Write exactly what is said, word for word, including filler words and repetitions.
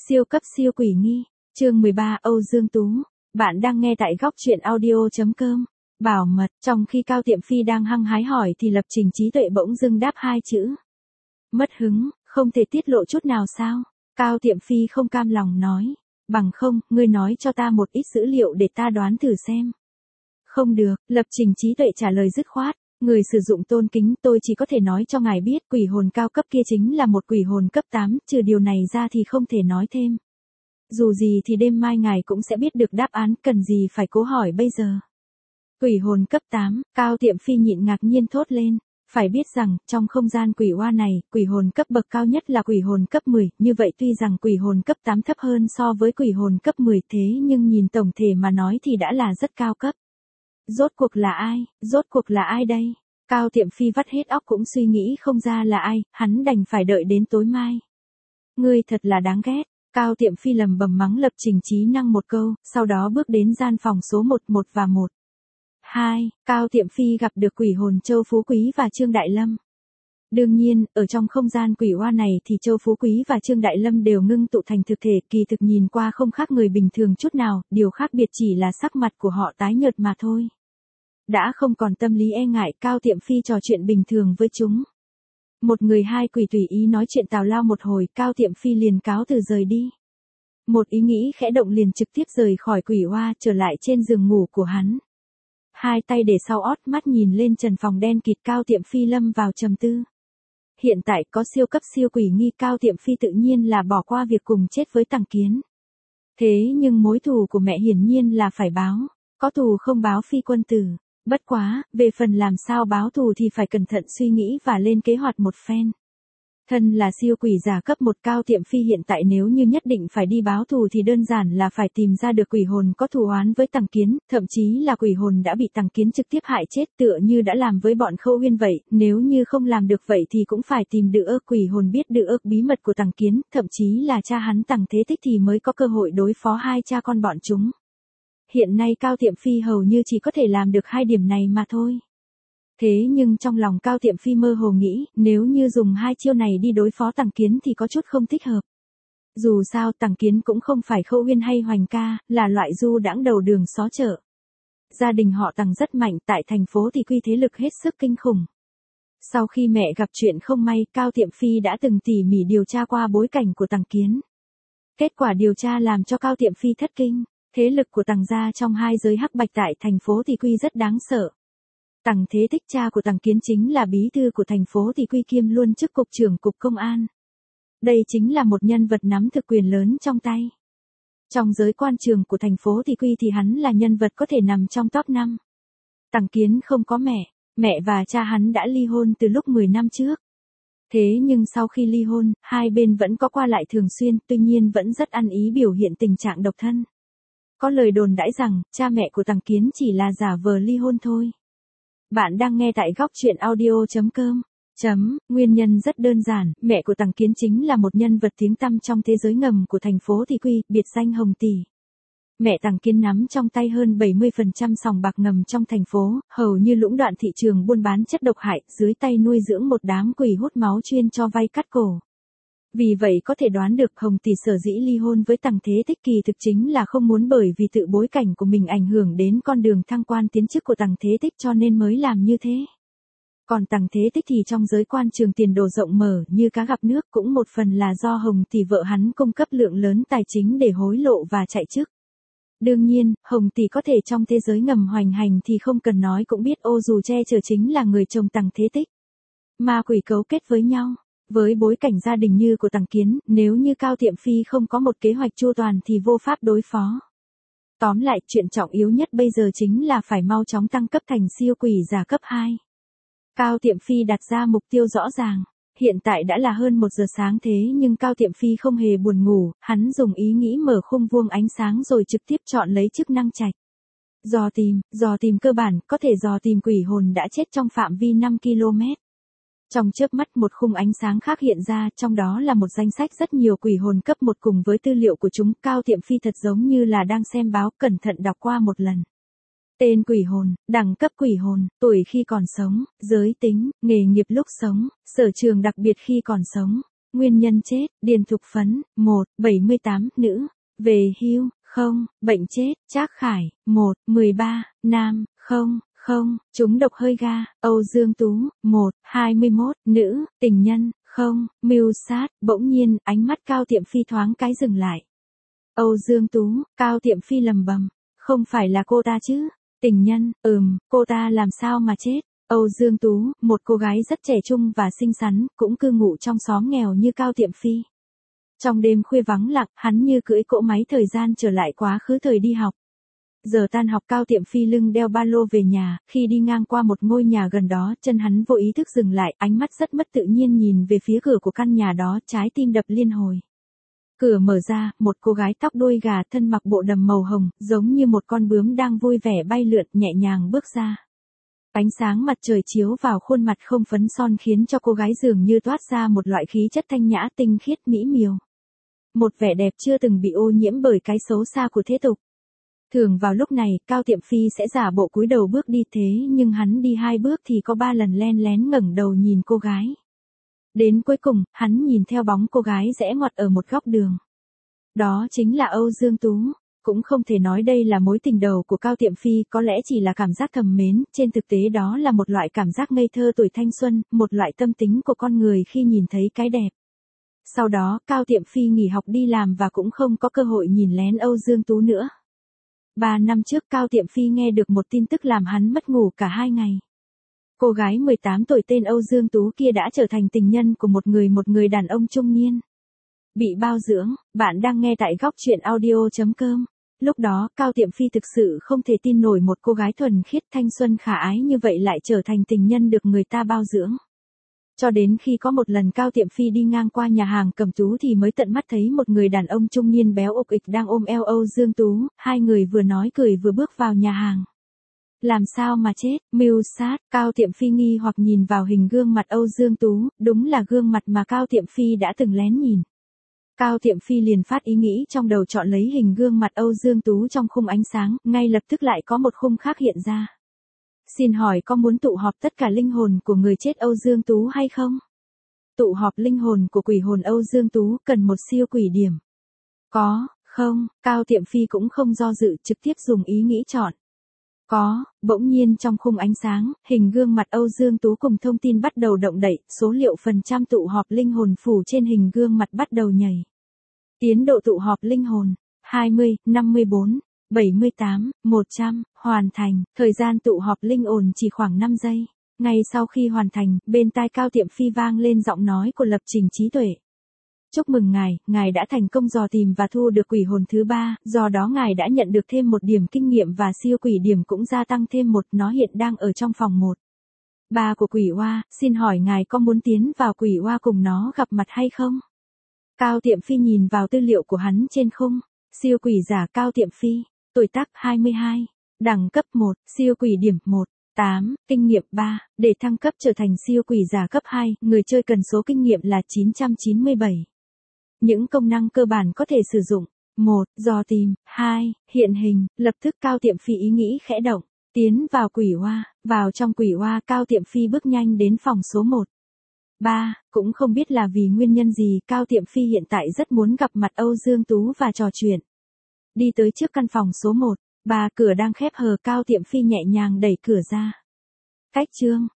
Siêu cấp siêu quỷ nghi, chương mười ba Âu Dương Tú. Bạn đang nghe tại góc truyện audio.com. Bảo mật, trong khi Cao Tiệm Phi đang hăng hái hỏi thì Lập Trình Trí Tuệ bỗng dưng đáp hai chữ. Mất hứng, không thể tiết lộ chút nào sao? Cao Tiệm Phi không cam lòng nói. Bằng không, ngươi nói cho ta một ít dữ liệu để ta đoán thử xem. Không được, Lập Trình Trí Tuệ trả lời dứt khoát. Người sử dụng tôn kính, tôi chỉ có thể nói cho ngài biết quỷ hồn cao cấp kia chính là một quỷ hồn cấp tám, trừ điều này ra thì không thể nói thêm. Dù gì thì đêm mai ngài cũng sẽ biết được đáp án, cần gì phải cố hỏi bây giờ. Quỷ hồn cấp tám, Cao Tiệm Phi nhịn ngạc nhiên thốt lên. Phải biết rằng, trong không gian quỷ oa này, quỷ hồn cấp bậc cao nhất là quỷ hồn cấp mười, như vậy tuy rằng quỷ hồn cấp tám thấp hơn so với quỷ hồn cấp mười thế nhưng nhìn tổng thể mà nói thì đã là rất cao cấp. Rốt cuộc là ai, rốt cuộc là ai đây? Cao Tiệm Phi vắt hết óc cũng suy nghĩ không ra là ai, hắn đành phải đợi đến tối mai. Ngươi thật là đáng ghét, Cao Tiệm Phi lầm bầm mắng Lập Trình Trí Năng một câu, sau đó bước đến gian phòng số một, một và một. hai, Cao Tiệm Phi gặp được quỷ hồn Châu Phú Quý và Trương Đại Lâm. Đương nhiên, ở trong không gian quỷ oa này thì Châu Phú Quý và Trương Đại Lâm đều ngưng tụ thành thực thể, kỳ thực nhìn qua không khác người bình thường chút nào, điều khác biệt chỉ là sắc mặt của họ tái nhợt mà thôi. Đã không còn tâm lý e ngại, Cao Tiệm Phi trò chuyện bình thường với chúng. Một người hai quỷ tùy ý nói chuyện tào lao một hồi, Cao Tiệm Phi liền cáo từ rời đi. Một ý nghĩ khẽ động liền trực tiếp rời khỏi quỷ oa, trở lại trên giường ngủ của hắn. Hai tay để sau ót, mắt nhìn lên trần phòng đen kịt, Cao Tiệm Phi lâm vào trầm tư. Hiện tại có siêu cấp siêu quỷ nghi, Cao Tiệm Phi tự nhiên là bỏ qua việc cùng chết với Tằng Kiến. Thế nhưng mối thù của mẹ hiển nhiên là phải báo, có thù không báo phi quân tử. Bất quá, về phần làm sao báo thù thì phải cẩn thận suy nghĩ và lên kế hoạch một phen. Thân là siêu quỷ giả cấp một, Cao Tiệm Phi hiện tại nếu như nhất định phải đi báo thù thì đơn giản là phải tìm ra được quỷ hồn có thù oán với Tằng Kiến, thậm chí là quỷ hồn đã bị Tằng Kiến trực tiếp hại chết tựa như đã làm với bọn Khâu Uyên vậy, nếu như không làm được vậy thì cũng phải tìm được ơ quỷ hồn biết được ơ bí mật của Tằng Kiến, thậm chí là cha hắn Tằng Thế Tích thì mới có cơ hội đối phó hai cha con bọn chúng. Hiện nay Cao Tiệm Phi hầu như chỉ có thể làm được hai điểm này mà thôi. Thế nhưng trong lòng Cao Tiệm Phi mơ hồ nghĩ, nếu như dùng hai chiêu này đi đối phó Tằng Kiến thì có chút không thích hợp. Dù sao Tằng Kiến cũng không phải Khâu Uyên hay Hoành Ca, là loại du đãng đầu đường xó chợ. Gia đình họ Tằng rất mạnh, tại thành phố thì quy thế lực hết sức kinh khủng. Sau khi mẹ gặp chuyện không may, Cao Tiệm Phi đã từng tỉ mỉ điều tra qua bối cảnh của Tằng Kiến. Kết quả điều tra làm cho Cao Tiệm Phi thất kinh, thế lực của Tằng gia trong hai giới hắc bạch tại thành phố thì quy rất đáng sợ. Tằng Thế Tích cha của Tằng Kiến chính là bí thư của thành phố thì quy kiêm luôn chức cục trưởng cục công an. Đây chính là một nhân vật nắm thực quyền lớn trong tay. Trong giới quan trường của thành phố thì quy thì hắn là nhân vật có thể nằm trong top năm. Tằng Kiến không có mẹ, mẹ và cha hắn đã ly hôn từ lúc mười năm trước. Thế nhưng sau khi ly hôn, hai bên vẫn có qua lại thường xuyên, tuy nhiên vẫn rất ăn ý biểu hiện tình trạng độc thân. Có lời đồn đãi rằng, cha mẹ của Tằng Kiến chỉ là giả vờ ly hôn thôi. Bạn đang nghe tại góc truyện audio.com. Chấm, nguyên nhân rất đơn giản, mẹ của Tằng Kiến chính là một nhân vật tiếng tăm trong thế giới ngầm của thành phố Thị Quy, biệt danh Hồng Tỷ. Mẹ Tằng Kiến nắm trong tay hơn bảy mươi phần trăm sòng bạc ngầm trong thành phố, hầu như lũng đoạn thị trường buôn bán chất độc hại, dưới tay nuôi dưỡng một đám quỷ hút máu chuyên cho vay cắt cổ. Vì vậy có thể đoán được Hồng Tỷ sở dĩ ly hôn với Tằng Thế Tích kỳ thực chính là không muốn bởi vì tự bối cảnh của mình ảnh hưởng đến con đường thăng quan tiến chức của Tằng Thế Tích cho nên mới làm như thế. Còn Tằng Thế Tích thì trong giới quan trường tiền đồ rộng mở như cá gặp nước, cũng một phần là do Hồng Tỷ vợ hắn cung cấp lượng lớn tài chính để hối lộ và chạy chức. Đương nhiên, Hồng Tỷ có thể trong thế giới ngầm hoành hành thì không cần nói cũng biết ô dù che chở chính là người chồng Tằng Thế Tích. Ma quỷ cấu kết với nhau. Với bối cảnh gia đình như của Tằng Kiến, nếu như Cao Tiệm Phi không có một kế hoạch chu toàn thì vô pháp đối phó. Tóm lại, chuyện trọng yếu nhất bây giờ chính là phải mau chóng tăng cấp thành siêu quỷ giả cấp hai. Cao Tiệm Phi đặt ra mục tiêu rõ ràng. Hiện tại đã là hơn một giờ sáng thế nhưng Cao Tiệm Phi không hề buồn ngủ, hắn dùng ý nghĩ mở khung vuông ánh sáng rồi trực tiếp chọn lấy chức năng trạch. Dò tìm, dò tìm cơ bản, có thể dò tìm quỷ hồn đã chết trong phạm vi năm ki lô mét. Trong chớp mắt một khung ánh sáng khác hiện ra, trong đó là một danh sách rất nhiều quỷ hồn cấp một cùng với tư liệu của chúng. Cao Tiệm Phi thật giống như là đang xem báo, cẩn thận đọc qua một lần. Tên quỷ hồn, đẳng cấp quỷ hồn, tuổi khi còn sống, giới tính, nghề nghiệp lúc sống, sở trường đặc biệt khi còn sống, Nguyên nhân chết, Điền Thục Phấn, một, bảy mươi tám, nữ. Về hưu, không, bệnh chết, Trác Khải, một, mười ba, nam, không, không, trúng độc hơi ga, Âu Dương Tú, một, hai mươi mốt, nữ, tình nhân, không, mưu sát, bỗng nhiên, ánh mắt Cao Tiệm Phi thoáng cái dừng lại. Âu Dương Tú, Cao Tiệm Phi lầm bầm, không phải là cô ta chứ, tình nhân, ừm, cô ta làm sao mà chết. Âu Dương Tú, một cô gái rất trẻ trung và xinh xắn, cũng cư ngụ trong xóm nghèo như Cao Tiệm Phi. Trong đêm khuya vắng lặng, hắn như cưỡi cỗ máy thời gian trở lại quá khứ thời đi học. Giờ tan học Cao Tiệm Phi lưng đeo ba lô về nhà, khi đi ngang qua một ngôi nhà gần đó, chân hắn vô ý thức dừng lại, ánh mắt rất mất tự nhiên nhìn về phía cửa của căn nhà đó, trái tim đập liên hồi. Cửa mở ra, một cô gái tóc đuôi gà thân mặc bộ đầm màu hồng, giống như một con bướm đang vui vẻ bay lượn nhẹ nhàng bước ra. Ánh sáng mặt trời chiếu vào khuôn mặt không phấn son khiến cho cô gái dường như toát ra một loại khí chất thanh nhã tinh khiết mỹ miều. Một vẻ đẹp chưa từng bị ô nhiễm bởi cái xấu xa của thế tục. Thường vào lúc này, Cao Tiệm Phi sẽ giả bộ cúi đầu bước đi thế nhưng hắn đi hai bước thì có ba lần len lén ngẩng đầu nhìn cô gái. Đến cuối cùng, hắn nhìn theo bóng cô gái rẽ ngoặt ở một góc đường. Đó chính là Âu Dương Tú. Cũng không thể nói đây là mối tình đầu của Cao Tiệm Phi, có lẽ chỉ là cảm giác thầm mến, trên thực tế đó là một loại cảm giác ngây thơ tuổi thanh xuân, một loại tâm tính của con người khi nhìn thấy cái đẹp. Sau đó, Cao Tiệm Phi nghỉ học đi làm và cũng không có cơ hội nhìn lén Âu Dương Tú nữa. Ba năm trước Cao Tiệm Phi nghe được một tin tức làm hắn mất ngủ cả hai ngày. Cô gái mười tám tuổi tên Âu Dương Tú kia đã trở thành tình nhân của một người một người đàn ông trung niên. Bị bao dưỡng, bạn đang nghe tại góc truyện audio chấm com. Lúc đó, Cao Tiệm Phi thực sự không thể tin nổi một cô gái thuần khiết thanh xuân khả ái như vậy lại trở thành tình nhân được người ta bao dưỡng. Cho đến khi có một lần Cao Tiệm Phi đi ngang qua nhà hàng cầm tú thì mới tận mắt thấy một người đàn ông trung niên béo ục ịch đang ôm eo Âu Dương Tú, hai người vừa nói cười vừa bước vào nhà hàng. Làm sao mà chết, mưu sát, Cao Tiệm Phi nghi hoặc nhìn vào hình gương mặt Âu Dương Tú, đúng là gương mặt mà Cao Tiệm Phi đã từng lén nhìn. Cao Tiệm Phi liền phát ý nghĩ trong đầu chọn lấy hình gương mặt Âu Dương Tú trong khung ánh sáng, ngay lập tức lại có một khung khác hiện ra. Xin hỏi có muốn tụ họp tất cả linh hồn của người chết Âu Dương Tú hay không? Tụ họp linh hồn của quỷ hồn Âu Dương Tú cần một siêu quỷ điểm. Có, không, Cao Tiệm Phi cũng không do dự trực tiếp dùng ý nghĩ chọn. Có, bỗng nhiên trong khung ánh sáng, hình gương mặt Âu Dương Tú cùng thông tin bắt đầu động đậy, số liệu phần trăm tụ họp linh hồn phủ trên hình gương mặt bắt đầu nhảy. Tiến độ tụ họp linh hồn, hai mươi, năm mươi bốn, bảy mươi tám, một trăm, hoàn thành, thời gian tụ họp linh hồn chỉ khoảng năm giây. Ngay sau khi hoàn thành, bên tai Cao Tiệm Phi vang lên giọng nói của Lập Trình Trí Tuệ. Chúc mừng ngài, ngài đã thành công dò tìm và thu được quỷ hồn thứ ba, do đó ngài đã nhận được thêm một điểm kinh nghiệm và siêu quỷ điểm cũng gia tăng thêm một, nó hiện đang ở trong phòng một. Ba của quỷ oa, xin hỏi ngài có muốn tiến vào quỷ oa cùng nó gặp mặt hay không? Cao Tiệm Phi nhìn vào tư liệu của hắn trên khung, siêu quỷ giả Cao Tiệm Phi, tuổi tác hai mươi hai, đẳng cấp một, siêu quỷ điểm một. tám, kinh nghiệm ba, để thăng cấp trở thành siêu quỷ giả cấp hai, người chơi cần số kinh nghiệm là chín trăm chín mươi bảy. Những công năng cơ bản có thể sử dụng. một. Dò tìm. hai. Hiện hình. Lập tức Cao Tiệm Phi ý nghĩ khẽ động. Tiến vào quỷ oa. Vào trong quỷ oa Cao Tiệm Phi bước nhanh đến phòng số một. ba. Cũng không biết là vì nguyên nhân gì Cao Tiệm Phi hiện tại rất muốn gặp mặt Âu Dương Tú và trò chuyện. Đi tới trước căn phòng số một. ba. Cửa đang khép hờ Cao Tiệm Phi nhẹ nhàng đẩy cửa ra. Cách chương.